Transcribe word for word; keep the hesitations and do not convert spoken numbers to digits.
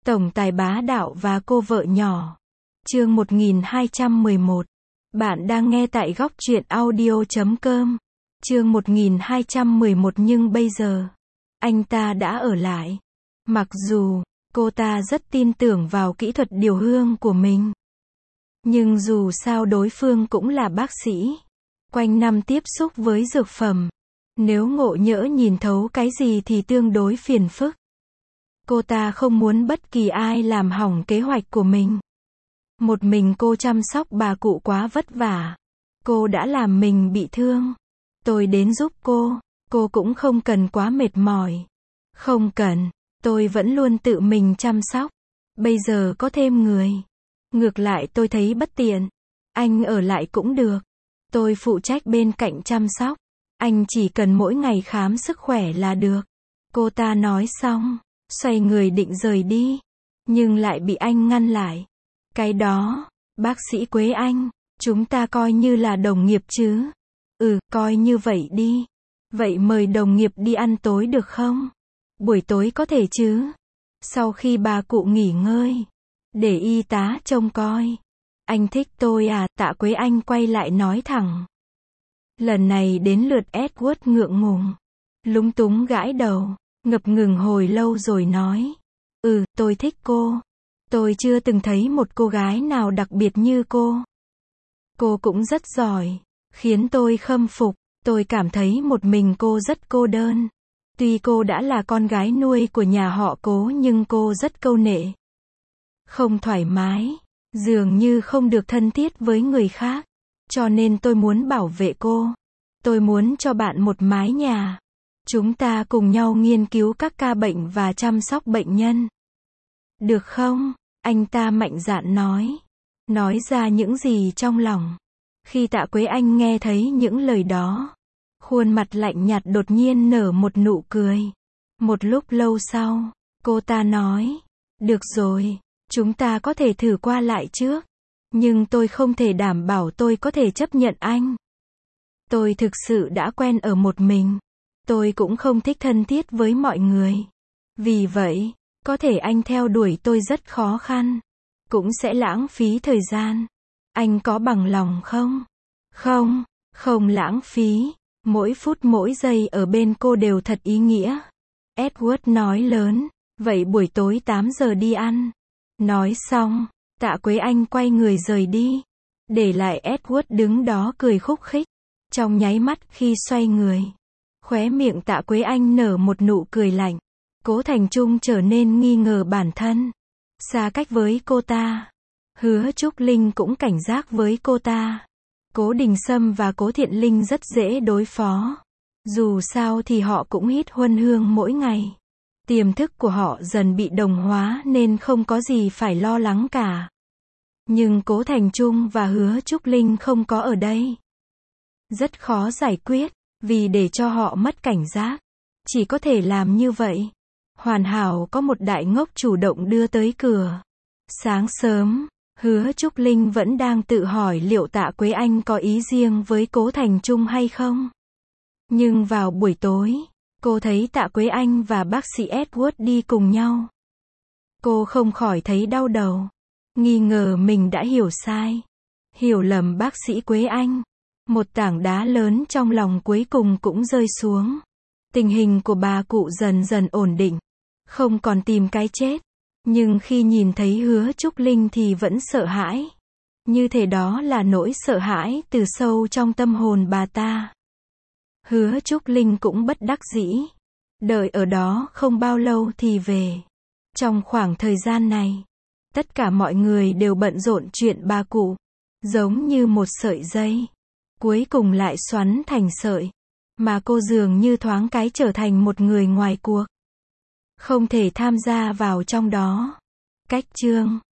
Tổng tài bá đạo và cô vợ nhỏ. Chương một nghìn hai trăm mười một. Bạn đang nghe tại góc truyện audio chấm com. Chương một nghìn hai trăm mười một nhưng bây giờ, anh ta đã ở lại. Mặc dù, cô ta rất tin tưởng vào kỹ thuật điều hương của mình. Nhưng dù sao đối phương cũng là bác sĩ. Quanh năm tiếp xúc với dược phẩm. Nếu ngộ nhỡ nhìn thấu cái gì thì tương đối phiền phức. Cô ta không muốn bất kỳ ai làm hỏng kế hoạch của mình. Một mình cô chăm sóc bà cụ quá vất vả. Cô đã làm mình bị thương. Tôi đến giúp cô. Cô cũng không cần quá mệt mỏi. Không cần. Tôi vẫn luôn tự mình chăm sóc. Bây giờ có thêm người. Ngược lại tôi thấy bất tiện. Anh ở lại cũng được. Tôi phụ trách bên cạnh chăm sóc. Anh chỉ cần mỗi ngày khám sức khỏe là được. Cô ta nói xong, xoay người định rời đi. Nhưng lại bị anh ngăn lại. Cái đó, bác sĩ Quế Anh, chúng ta coi như là đồng nghiệp chứ. Ừ, coi như vậy đi. Vậy mời đồng nghiệp đi ăn tối được không? Buổi tối có thể chứ. Sau khi bà cụ nghỉ ngơi, để y tá trông coi. Anh thích tôi à? Tạ Quế Anh quay lại nói thẳng. Lần này đến lượt Edward ngượng ngùng, lúng túng gãi đầu, ngập ngừng hồi lâu rồi nói. Ừ, tôi thích cô. Tôi chưa từng thấy một cô gái nào đặc biệt như cô. Cô cũng rất giỏi, khiến tôi khâm phục. Tôi cảm thấy một mình cô rất cô đơn. Tuy cô đã là con gái nuôi của nhà họ Cố nhưng cô rất câu nệ. Không thoải mái, dường như không được thân thiết với người khác. Cho nên tôi muốn bảo vệ cô. Tôi muốn cho bạn một mái nhà. Chúng ta cùng nhau nghiên cứu các ca bệnh và chăm sóc bệnh nhân. Được không? Anh ta mạnh dạn nói. Nói ra những gì trong lòng. Khi Tạ Quế Anh nghe thấy những lời đó, khuôn mặt lạnh nhạt đột nhiên nở một nụ cười. Một lúc lâu sau, cô ta nói. Được rồi, chúng ta có thể thử qua lại trước. Nhưng tôi không thể đảm bảo tôi có thể chấp nhận anh. Tôi thực sự đã quen ở một mình. Tôi cũng không thích thân thiết với mọi người. Vì vậy, có thể anh theo đuổi tôi rất khó khăn. Cũng sẽ lãng phí thời gian. Anh có bằng lòng không? Không, không lãng phí. Mỗi phút mỗi giây ở bên cô đều thật ý nghĩa. Edward nói lớn. Vậy buổi tối tám giờ đi ăn. Nói xong, Tạ Quế Anh quay người rời đi. Để lại Edward đứng đó cười khúc khích. Trong nháy mắt khi xoay người, khóe miệng Tạ Quế Anh nở một nụ cười lạnh. Cố Thành Trung trở nên nghi ngờ bản thân. Xa cách với cô ta. Hứa Trúc Linh cũng cảnh giác với cô ta. Cố Đình Sâm và Cố Thiện Linh rất dễ đối phó. Dù sao thì họ cũng hít huân hương mỗi ngày. Tiềm thức của họ dần bị đồng hóa nên không có gì phải lo lắng cả. Nhưng Cố Thành Trung và Hứa Trúc Linh không có ở đây. Rất khó giải quyết, vì để cho họ mất cảnh giác. Chỉ có thể làm như vậy. Hoàn hảo có một đại ngốc chủ động đưa tới cửa. Sáng sớm, Hứa Trúc Linh vẫn đang tự hỏi liệu Tạ Quế Anh có ý riêng với Cố Thành Trung hay không. Nhưng vào buổi tối, cô thấy Tạ Quế Anh và bác sĩ Edward đi cùng nhau. Cô không khỏi thấy đau đầu. Nghi ngờ mình đã hiểu sai. Hiểu lầm bác sĩ Quế Anh. Một tảng đá lớn trong lòng cuối cùng cũng rơi xuống. Tình hình của bà cụ dần dần ổn định. Không còn tìm cái chết. Nhưng khi nhìn thấy Hứa Trúc Linh thì vẫn sợ hãi. Như thể đó là nỗi sợ hãi từ sâu trong tâm hồn bà ta. Hứa Trúc Linh cũng bất đắc dĩ. Đợi ở đó không bao lâu thì về. Trong khoảng thời gian này, tất cả mọi người đều bận rộn chuyện bà cụ. Giống như một sợi dây. Cuối cùng lại xoắn thành sợi. Mà cô dường như thoáng cái trở thành một người ngoài cuộc. Không thể tham gia vào trong đó. Cách chương